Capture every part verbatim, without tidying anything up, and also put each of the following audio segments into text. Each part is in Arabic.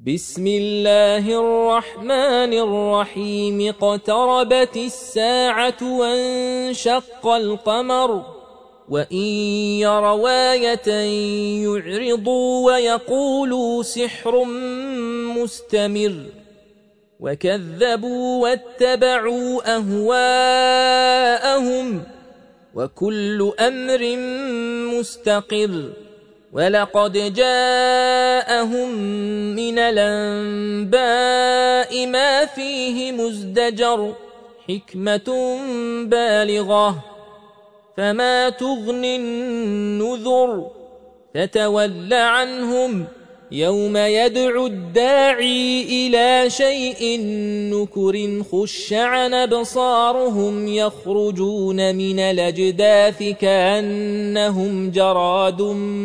بسم الله الرحمن الرحيم اقتربت الساعة وانشق القمر وإن يروا آية يعرضوا ويقولوا سحر مستمر وكذبوا واتبعوا أهواءهم وكل أمر مستقر ولقد جاءهم من الأنباء ما فيه مزدجر حكمة بالغة فما تغني النذر فتول عنهم يوم يدعو الداعي إلى شيء نكر خش عن أبصارهم يخرجون من الأجداث كأنهم جراد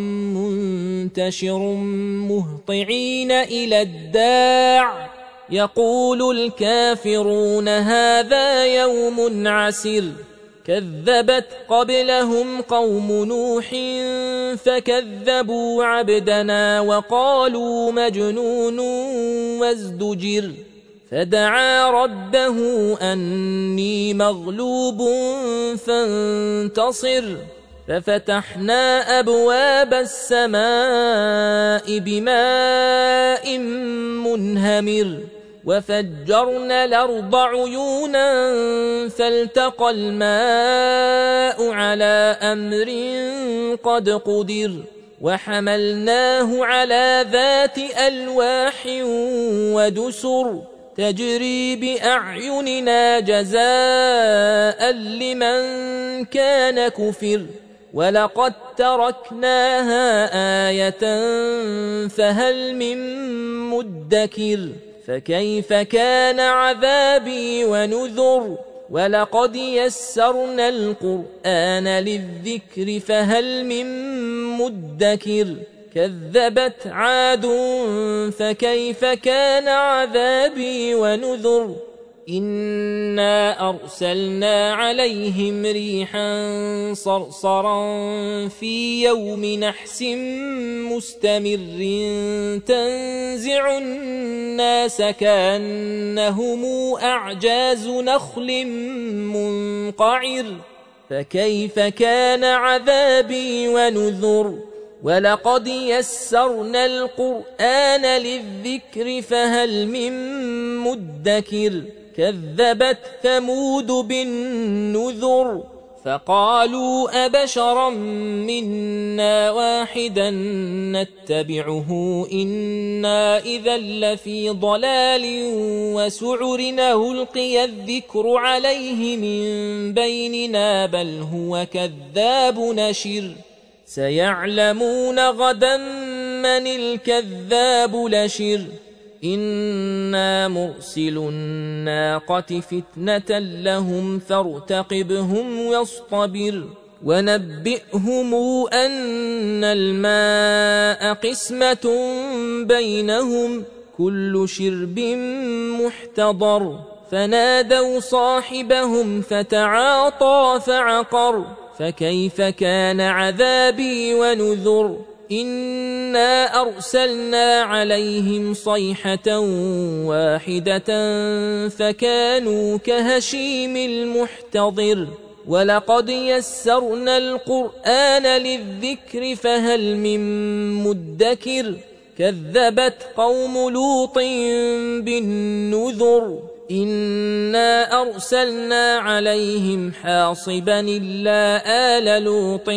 منتشر مهطعين إلى الداع يقول الكافرون هذا يوم عسر كذبت قبلهم قوم نوح فكذبوا عبدنا وقالوا مجنون وازدجر فدعا ربه أني مغلوب فانتصر ففتحنا أبواب السماء بماء منهمر وفجرنا الأرض عيونا فالتقى الماء على أمر قد قدر وحملناه على ذات ألواح ودسر تجري بأعيننا جزاء لمن كان كفر ولقد تركناها آية فهل من مدكر فكيف كان عذابي ونذر ولقد يسرنا القرآن للذكر فهل من مدكر كذبت عاد فكيف كان عذابي ونذر إنا أرسلنا عليهم ريحا صرصرا في يوم نحس مستمر تنزع الناس كأنهم أعجاز نخل منقعر فكيف كان عذابي ونذر ولقد يسرنا القرآن للذكر فهل من مدكر كذبت ثمود بالنذر فقالوا أبشرا منا واحدا نتبعه إنا إذا لفي ضلال وسعر ألقي الذكر عليه من بيننا بل هو كذاب نشر سيعلمون غدا من الكذاب لشر إنا مرسل الناقة فتنة لهم فارتقبهم واصطبر ونبئهم أن الماء قسمة بينهم كل شرب محتضر فنادوا صاحبهم فتعاطى فعقر فكيف كان عذابي ونذر إنا أرسلنا عليهم صيحة واحدة فكانوا كهشيم المحتضر ولقد يسرنا القرآن للذكر فهل من مدكر كذبت قوم لوط بالنذر إنا أرسلنا عليهم حاصبا إلا آل لوط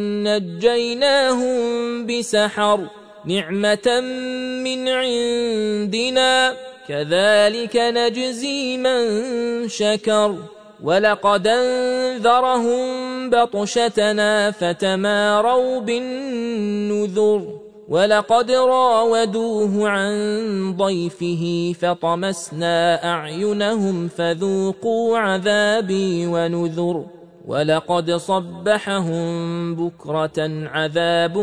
نجيناهم بسحر نعمة من عندنا كذلك نجزي من شكر ولقد انذرهم بطشتنا فتماروا بالنذر ولقد راودوه عن ضيفه فطمسنا أعينهم فذوقوا عذابي ونذر ولقد صبحهم بكرة عذاب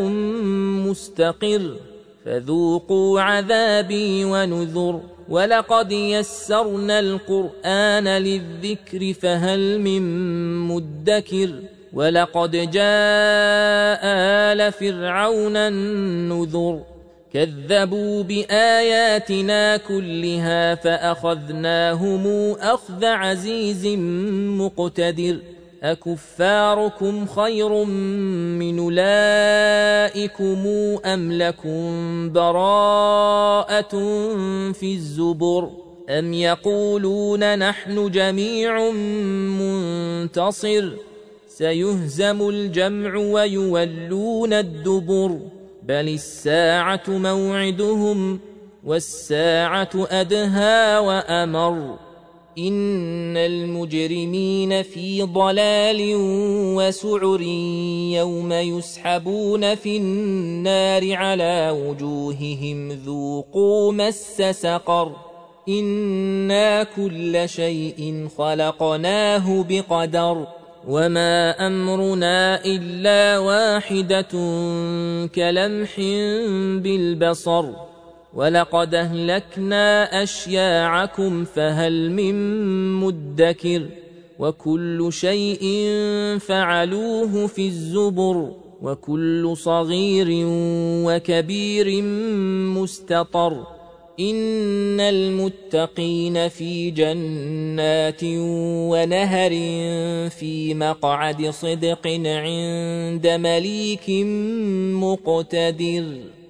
مستقر فذوقوا عذابي ونذر ولقد يسرنا القرآن للذكر فهل من مدكر ولقد جاء آل فرعون النذر كذبوا بآياتنا كلها فأخذناهم أخذ عزيز مقتدر أكفاركم خير من أولئكم أم لكم براءة في الزبر أم يقولون نحن جميع منتصر سيهزم الجمع ويولون الدبر بل الساعة موعدهم والساعة أدهى وأمر إن المجرمين في ضلال وسعر يوم يسحبون في النار على وجوههم ذوقوا مس سقر إنا كل شيء خلقناه بقدر وما أمرنا إلا واحدة كلمح بالبصر ولقد أهلكنا أشياعكم فهل من مدكر وكل شيء فعلوه في الزبر وكل صغير وكبير مستطر إن المتقين في جنات ونهر في مقعد صدق عند مليك مقتدر.